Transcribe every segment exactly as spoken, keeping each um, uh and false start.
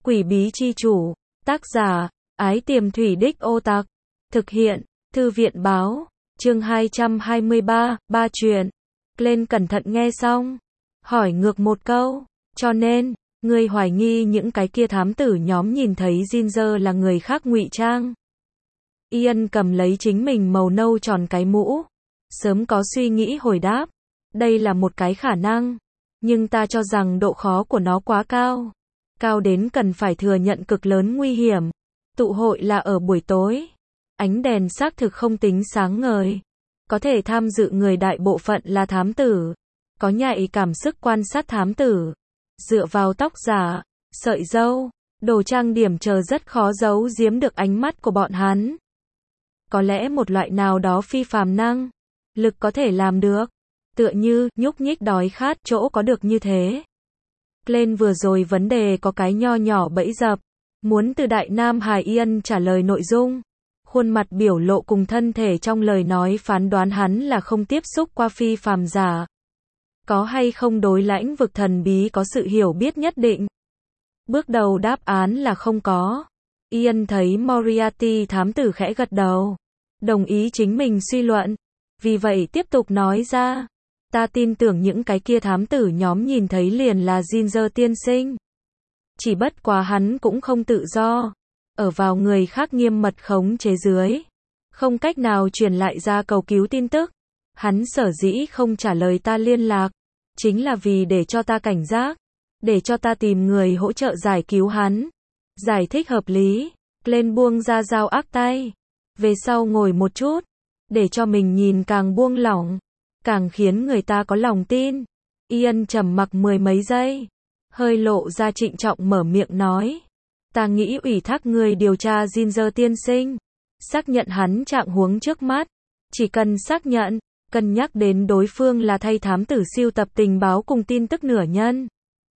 Quỷ bí chi chủ, tác giả, Ái Tiềm Thủy Đích Ô Tặc, thực hiện, Thư viện báo, chương hai trăm hai mươi ba, ba chuyện. Glenn cẩn thận nghe xong, hỏi ngược một câu, cho nên, ngươi hoài nghi những cái kia thám tử nhóm nhìn thấy Ginger là người khác ngụy trang. Ian cầm lấy chính mình màu nâu tròn cái mũ, sớm có suy nghĩ hồi đáp, đây là một cái khả năng, nhưng ta cho rằng độ khó của nó quá cao, cao đến cần phải thừa nhận cực lớn nguy hiểm. Tụ hội là ở buổi tối, ánh đèn xác thực không tính sáng ngời, có thể tham dự người đại bộ phận là thám tử, có nhạy cảm sức quan sát thám tử, dựa vào tóc giả, sợi râu, đồ trang điểm chờ rất khó giấu giếm được ánh mắt của bọn hắn. Có lẽ một loại nào đó phi phàm năng lực có thể làm được, tựa như nhúc nhích đói khát chỗ có được như thế. Glenn vừa rồi vấn đề có cái nho nhỏ bẫy dập, muốn từ Đại Nam Hải Ian trả lời nội dung, khuôn mặt biểu lộ cùng thân thể trong lời nói phán đoán hắn là không tiếp xúc qua phi phàm giả, có hay không đối lãnh vực thần bí có sự hiểu biết nhất định. Bước đầu đáp án là không có. Ian thấy Moriarty thám tử khẽ gật đầu, đồng ý chính mình suy luận, vì vậy tiếp tục nói ra, ta tin tưởng những cái kia thám tử nhóm nhìn thấy liền là Ginger tiên sinh. Chỉ bất quá hắn cũng không tự do, ở vào người khác nghiêm mật khống chế dưới, không cách nào truyền lại ra cầu cứu tin tức. Hắn sở dĩ không trả lời ta liên lạc, chính là vì để cho ta cảnh giác, để cho ta tìm người hỗ trợ giải cứu hắn. Giải thích hợp lý, Glenn buông ra dao ác tay, về sau ngồi một chút, để cho mình nhìn càng buông lỏng, càng khiến người ta có lòng tin. Ian trầm mặc mười mấy giây, hơi lộ ra trịnh trọng mở miệng nói, ta nghĩ ủy thác người điều tra Ginger tiên sinh, xác nhận hắn trạng huống trước mắt, chỉ cần xác nhận, cân nhắc đến đối phương là thay thám tử siêu tập tình báo cùng tin tức nửa nhân.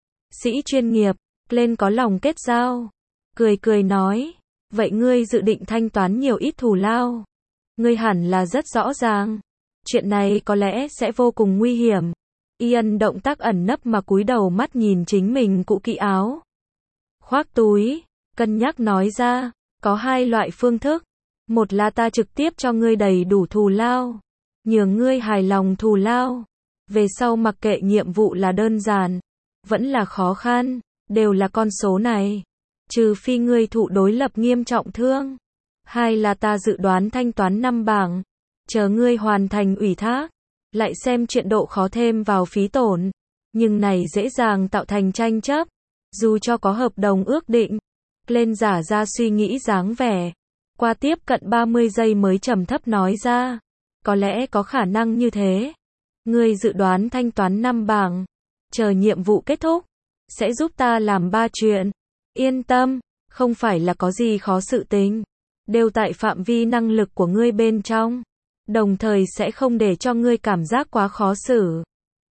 Sĩ chuyên nghiệp, Glenn có lòng kết giao, cười cười nói, vậy ngươi dự định thanh toán nhiều ít thù lao? Ngươi hẳn là rất rõ ràng, chuyện này có lẽ sẽ vô cùng nguy hiểm. Ian động tác ẩn nấp mà cúi đầu mắt nhìn chính mình cũ kỹ áo, khoác túi, cân nhắc nói ra, có hai loại phương thức, một là ta trực tiếp cho ngươi đầy đủ thù lao, nhường ngươi hài lòng thù lao, về sau mặc kệ nhiệm vụ là đơn giản, vẫn là khó khăn, đều là con số này, trừ phi ngươi thụ đối lập nghiêm trọng thương. Hai là ta dự đoán thanh toán năm bảng, chờ ngươi hoàn thành ủy thác, lại xem chuyện độ khó thêm vào phí tổn, nhưng này dễ dàng tạo thành tranh chấp, dù cho có hợp đồng ước định. Glenn giả ra suy nghĩ dáng vẻ, qua tiếp cận ba mươi giây mới trầm thấp nói ra, có lẽ có khả năng như thế. Ngươi dự đoán thanh toán năm bảng, chờ nhiệm vụ kết thúc, sẽ giúp ta làm ba chuyện. Yên tâm, không phải là có gì khó sự tình, đều tại phạm vi năng lực của ngươi bên trong, đồng thời sẽ không để cho ngươi cảm giác quá khó xử.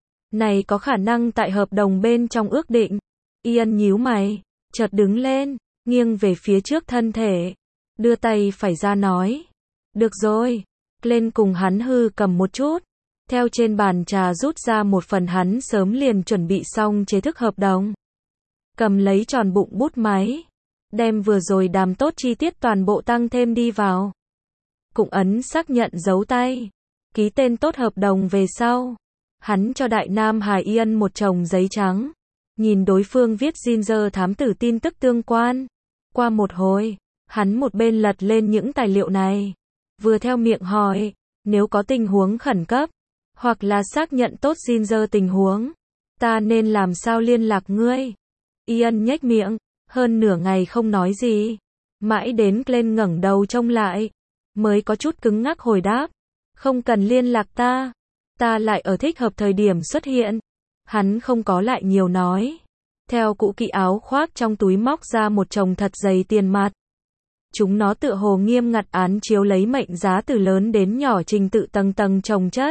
Này có khả năng tại hợp đồng bên trong ước định. Ian nhíu mày, chợt đứng lên, nghiêng về phía trước thân thể, đưa tay phải ra nói, được rồi. Glenn cùng hắn hư cầm một chút, theo trên bàn trà rút ra một phần hắn sớm liền chuẩn bị xong chế thức hợp đồng, cầm lấy tròn bụng bút máy, đem vừa rồi đàm tốt chi tiết toàn bộ tăng thêm đi vào, cũng ấn xác nhận dấu tay, ký tên tốt hợp đồng về sau, hắn cho Đại Nam Hải Ian một chồng giấy trắng, nhìn đối phương viết Ginger thám tử tin tức tương quan. Qua một hồi, hắn một bên lật lên những tài liệu này, vừa theo miệng hỏi, nếu có tình huống khẩn cấp, hoặc là xác nhận tốt Ginger tình huống, ta nên làm sao liên lạc ngươi? Ian nhếch miệng, hơn nửa ngày không nói gì, mãi đến Glenn ngẩng đầu trông lại, mới có chút cứng ngắc hồi đáp, không cần liên lạc ta, ta lại ở thích hợp thời điểm xuất hiện. Hắn không có lại nhiều nói, theo cũ kỹ áo khoác trong túi móc ra một chồng thật dày tiền mặt. Chúng nó tựa hồ nghiêm ngặt án chiếu lấy mệnh giá từ lớn đến nhỏ trình tự tầng tầng chồng chất,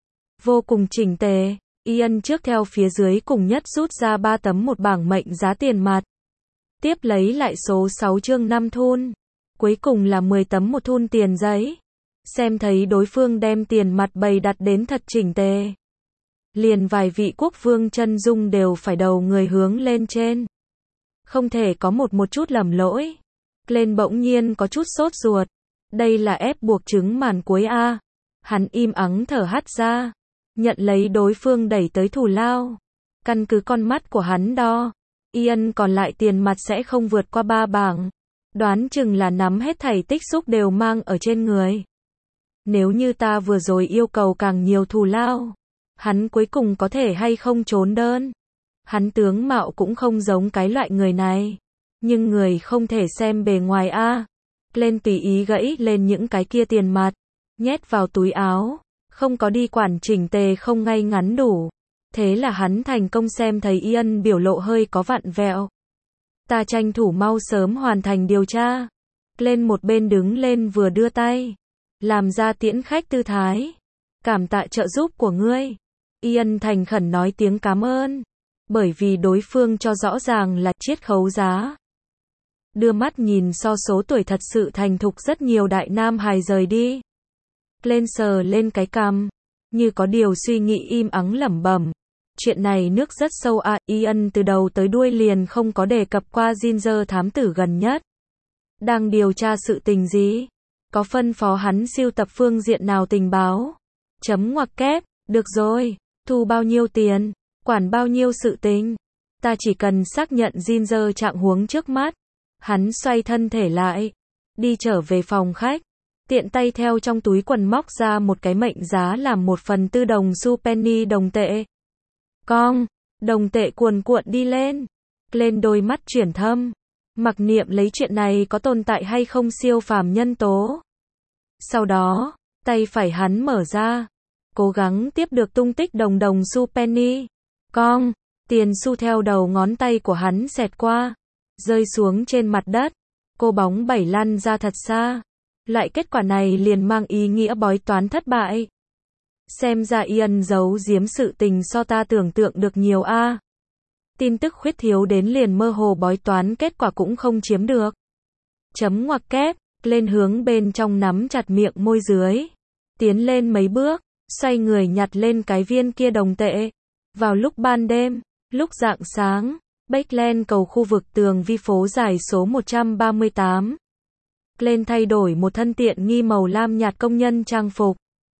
vô cùng chỉnh tề. Ian trước theo phía dưới cùng nhất rút ra ba tấm một bảng mệnh giá tiền mặt, tiếp lấy lại số sáu chương năm thun, cuối cùng là mười tấm một thun tiền giấy. Xem thấy đối phương đem tiền mặt bày đặt đến thật chỉnh tề, liền vài vị quốc vương chân dung đều phải đầu người hướng lên trên. Không thể có một một chút lầm lỗi. Glenn bỗng nhiên có chút sốt ruột. Đây là ép buộc trứng màn cuối a. Hắn im ắng thở hắt ra. Nhận lấy đối phương đẩy tới thù lao. Căn cứ con mắt của hắn đo. Ian còn lại tiền mặt sẽ không vượt qua ba bảng. Đoán chừng là nắm hết thảy tích xúc đều mang ở trên người. Nếu như ta vừa rồi yêu cầu càng nhiều thù lao, hắn cuối cùng có thể hay không trốn đơn. Hắn tướng mạo cũng không giống cái loại người này. Nhưng người không thể xem bề ngoài a. Lên tùy ý gãy lên những cái kia tiền mặt. Nhét vào túi áo. Không có đi quản chỉnh tề không ngay ngắn đủ. Thế là hắn thành công xem thấy Ian biểu lộ hơi có vặn vẹo. Ta tranh thủ mau sớm hoàn thành điều tra. Lên một bên đứng lên vừa đưa tay. Làm ra tiễn khách tư thái. Cảm tạ trợ giúp của ngươi. Ian thành khẩn nói tiếng cảm ơn. Bởi vì đối phương cho rõ ràng là chiết khấu giá. Đưa mắt nhìn so số tuổi thật sự thành thục rất nhiều đại nam hài rời đi. Lên sờ lên cái cằm. Như có điều suy nghĩ im ắng lẩm bẩm. Chuyện này nước rất sâu à. Ian từ đầu tới đuôi liền không có đề cập qua Ginger thám tử gần nhất. Đang điều tra sự tình gì? Có phân phó hắn siêu tập phương diện nào tình báo? Chấm ngoặc kép. Được rồi. Thu bao nhiêu tiền? Quản bao nhiêu sự tình? Ta chỉ cần xác nhận Ginger trạng huống trước mắt. Hắn xoay thân thể lại. Đi trở về phòng khách. Tiện tay theo trong túi quần móc ra một cái mệnh giá làm một phần tư đồng xu penny đồng tệ. Cong, đồng tệ cuồn cuộn đi lên. Lên đôi mắt chuyển thâm. Mặc niệm lấy chuyện này có tồn tại hay không siêu phàm nhân tố. Sau đó, tay phải hắn mở ra. Cố gắng tiếp được tung tích đồng đồng xu penny. Cong, tiền xu theo đầu ngón tay của hắn xẹt qua. Rơi xuống trên mặt đất. Cô bóng bảy lăn ra thật xa. Loại kết quả này liền mang ý nghĩa bói toán thất bại. Xem ra Ian giấu giếm sự tình so ta tưởng tượng được nhiều a. Tin tức khuyết thiếu đến liền mơ hồ bói toán kết quả cũng không chiếm được. Chấm ngoặc kép, lên hướng bên trong nắm chặt miệng môi dưới. Tiến lên mấy bước, xoay người nhặt lên cái viên kia đồng tệ. Vào lúc ban đêm, lúc rạng sáng, Bakeland cầu khu vực tường vi phố dài số một trăm ba mươi tám. Lên thay đổi một thân tiện nghi màu lam nhạt công nhân trang phục.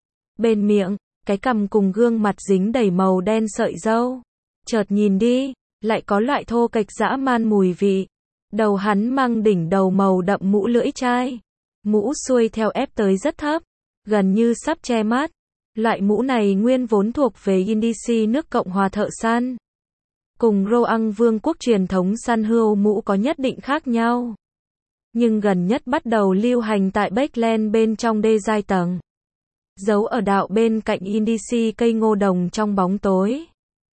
Bên miệng, cái cằm cùng gương mặt dính đầy màu đen sợi râu. Chợt nhìn đi, lại có loại thô kệch dã man mùi vị. Đầu hắn mang đỉnh đầu màu đậm mũ lưỡi chai. Mũ xuôi theo ép tới rất thấp, gần như sắp che mắt. Loại mũ này nguyên vốn thuộc về Indonesia nước Cộng hòa thợ săn. Cùng Roang Vương quốc truyền thống săn hươu mũ có nhất định khác nhau. Nhưng gần nhất bắt đầu lưu hành tại Bakeland bên trong đê giai tầng. Giấu ở đạo bên cạnh Indonesia cây ngô đồng trong bóng tối.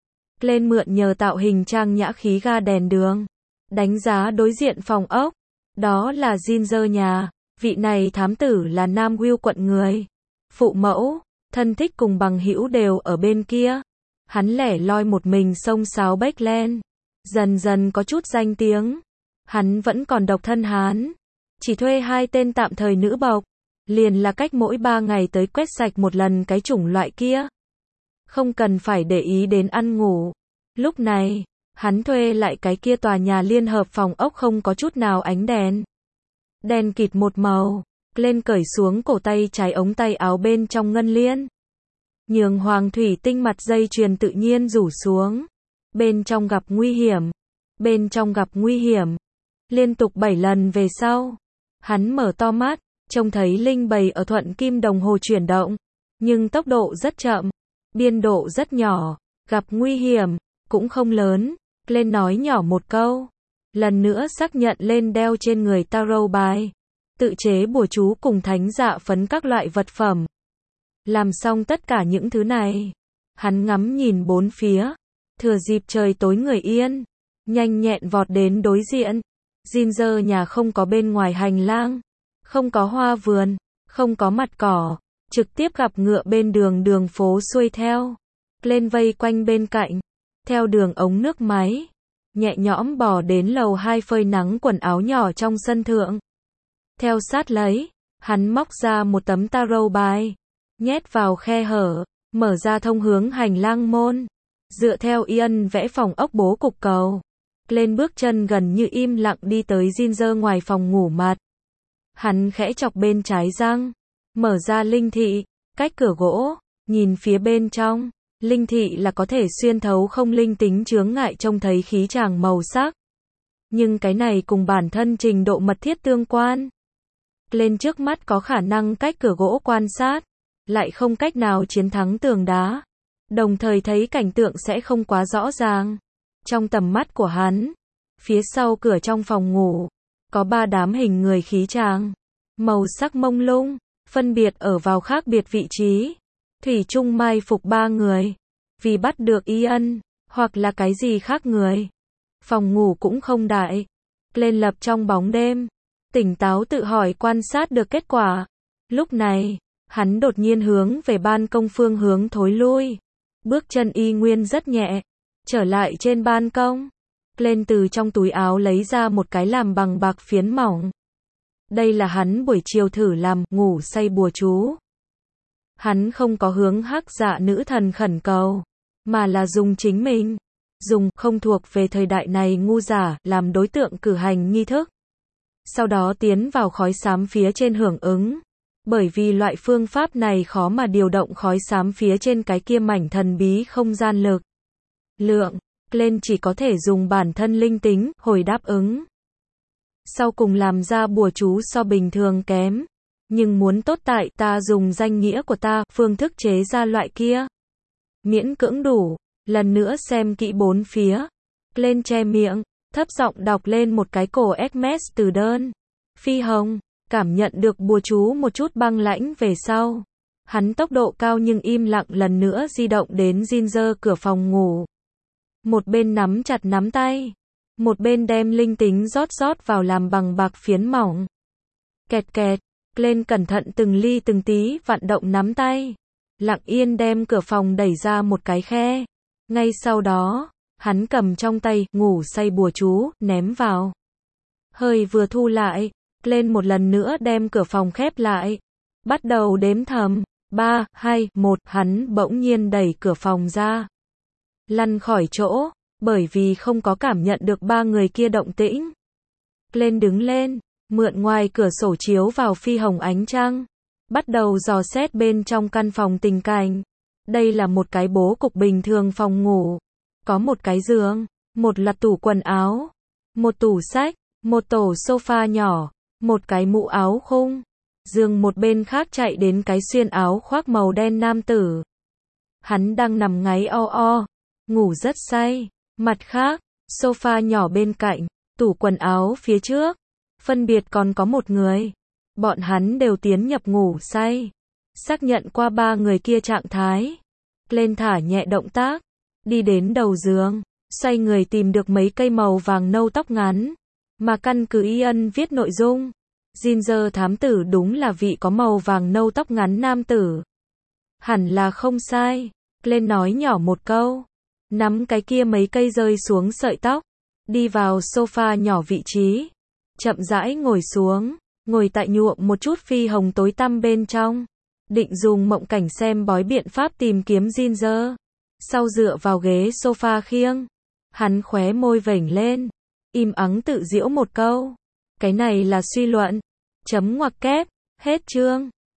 Lên mượn nhờ tạo hình trang nhã khí ga đèn đường. Đánh giá đối diện phòng ốc. Đó là Ginger nhà. Vị này thám tử là Nam Will quận người. Phụ mẫu, thân thích cùng bằng hữu đều ở bên kia. Hắn lẻ loi một mình xông xáo Bakeland. Dần dần có chút danh tiếng. Hắn vẫn còn độc thân hán. Chỉ thuê hai tên tạm thời nữ bộc. Liền là cách mỗi ba ngày tới quét sạch một lần cái chủng loại kia. Không cần phải để ý đến ăn ngủ. Lúc này, hắn thuê lại cái kia tòa nhà liên hợp phòng ốc không có chút nào ánh đèn. Đèn kịt một màu. Lên cởi xuống cổ tay trái ống tay áo bên trong ngân liên. Nhường hoàng thủy tinh mặt dây chuyền tự nhiên rủ xuống. Bên trong gặp nguy hiểm. Bên trong gặp nguy hiểm. Liên tục bảy lần về sau. Hắn mở to mắt, trông thấy linh bầy ở thuận kim đồng hồ chuyển động. Nhưng tốc độ rất chậm. Biên độ rất nhỏ. Gặp nguy hiểm, cũng không lớn. Lên nói nhỏ một câu. Lần nữa xác nhận lên đeo trên người tarot bài. Tự chế bùa chú cùng thánh dạ phấn các loại vật phẩm. Làm xong tất cả những thứ này. Hắn ngắm nhìn bốn phía. Thừa dịp trời tối người yên. Nhanh nhẹn vọt đến đối diện. Ginger nhà không có bên ngoài hành lang. Không có hoa vườn. Không có mặt cỏ. Trực tiếp gặp ngựa bên đường đường phố xuôi theo. Lên vây quanh bên cạnh. Theo đường ống nước máy. Nhẹ nhõm bò đến lầu hai phơi nắng quần áo nhỏ trong sân thượng. Theo sát lấy. Hắn móc ra một tấm tarot bài. Nhét vào khe hở. Mở ra thông hướng hành lang môn. Dựa theo Ian vẽ phòng ốc bố cục cầu. Glenn bước chân gần như im lặng đi tới Ginger ngoài phòng ngủ mặt. Hắn khẽ chọc bên trái răng, mở ra linh thị, cách cửa gỗ, nhìn phía bên trong. Linh thị là có thể xuyên thấu không linh tính chướng ngại trông thấy khí tràng màu sắc. Nhưng cái này cùng bản thân trình độ mật thiết tương quan. Lên trước mắt có khả năng cách cửa gỗ quan sát, lại không cách nào chiến thắng tường đá. Đồng thời thấy cảnh tượng sẽ không quá rõ ràng. Trong tầm mắt của hắn, phía sau cửa trong phòng ngủ, có ba đám hình người khí tràng, màu sắc mông lung, phân biệt ở vào khác biệt vị trí. Thủy chung mai phục ba người, vì bắt được Ian, hoặc là cái gì khác người. Phòng ngủ cũng không đại, lên lập trong bóng đêm, tỉnh táo tự hỏi quan sát được kết quả. Lúc này, hắn đột nhiên hướng về ban công phương hướng thối lui. Bước chân y nguyên rất nhẹ, trở lại trên ban công. Lên từ trong túi áo lấy ra một cái làm bằng bạc phiến mỏng. Đây là hắn buổi chiều thử làm ngủ say bùa chú. Hắn không có hướng hắc dạ nữ thần khẩn cầu, mà là dùng chính mình. Dùng không thuộc về thời đại này ngu giả làm đối tượng cử hành nghi thức. Sau đó tiến vào khói xám phía trên hưởng ứng. Bởi vì loại phương pháp này khó mà điều động khói xám phía trên cái kia mảnh thần bí không gian lực. Lượng, lên chỉ có thể dùng bản thân linh tính, hồi đáp ứng. Sau cùng làm ra bùa chú so bình thường kém. Nhưng muốn tốt tại ta dùng danh nghĩa của ta, phương thức chế ra loại kia. Miễn cưỡng đủ, lần nữa xem kỹ bốn phía. Lên che miệng, thấp giọng đọc lên một cái cổ Hermes từ đơn. Phi hồng, cảm nhận được bùa chú một chút băng lãnh về sau. Hắn tốc độ cao nhưng im lặng lần nữa di động đến Ginger cửa phòng ngủ. Một bên nắm chặt nắm tay, một bên đem linh tính rót rót vào làm bằng bạc phiến mỏng. Kẹt kẹt, lên cẩn thận từng ly từng tí vặn động nắm tay. Lặng yên đem cửa phòng đẩy ra một cái khe. Ngay sau đó, hắn cầm trong tay, ngủ say bùa chú, ném vào. Hơi vừa thu lại, lên một lần nữa đem cửa phòng khép lại. Bắt đầu đếm thầm, ba, hai, một, hắn bỗng nhiên đẩy cửa phòng ra. Lăn khỏi chỗ, bởi vì không có cảm nhận được ba người kia động tĩnh. Lên đứng lên, mượn ngoài cửa sổ chiếu vào phi hồng ánh trăng. Bắt đầu dò xét bên trong căn phòng tình cảnh. Đây là một cái bố cục bình thường phòng ngủ. Có một cái giường, một loạt tủ quần áo, một tủ sách, một tổ sofa nhỏ, một cái mũ áo khung. Giường một bên khác chạy đến cái xuyên áo khoác màu đen nam tử. Hắn đang nằm ngáy o o, ngủ rất say. Mặt khác, sofa nhỏ bên cạnh, tủ quần áo phía trước, phân biệt còn có một người. Bọn hắn đều tiến nhập ngủ say. Xác nhận qua ba người kia trạng thái. Lên thả nhẹ động tác, đi đến đầu giường, xoay người tìm được mấy cây màu vàng nâu tóc ngắn. Mà căn cứ Ian viết nội dung, Ginger thám tử đúng là vị có màu vàng nâu tóc ngắn nam tử. Hẳn là không sai. Lên nói nhỏ một câu, nắm cái kia mấy cây rơi xuống sợi tóc, đi vào sofa nhỏ vị trí, chậm rãi ngồi xuống, ngồi tại nhuộm một chút phi hồng tối tăm bên trong, định dùng mộng cảnh xem bói biện pháp tìm kiếm Ginger. Sau dựa vào ghế sofa khiêng, hắn khóe môi vểnh lên, im ắng tự giễu một câu, cái này là suy luận, chấm ngoặc kép, hết chương.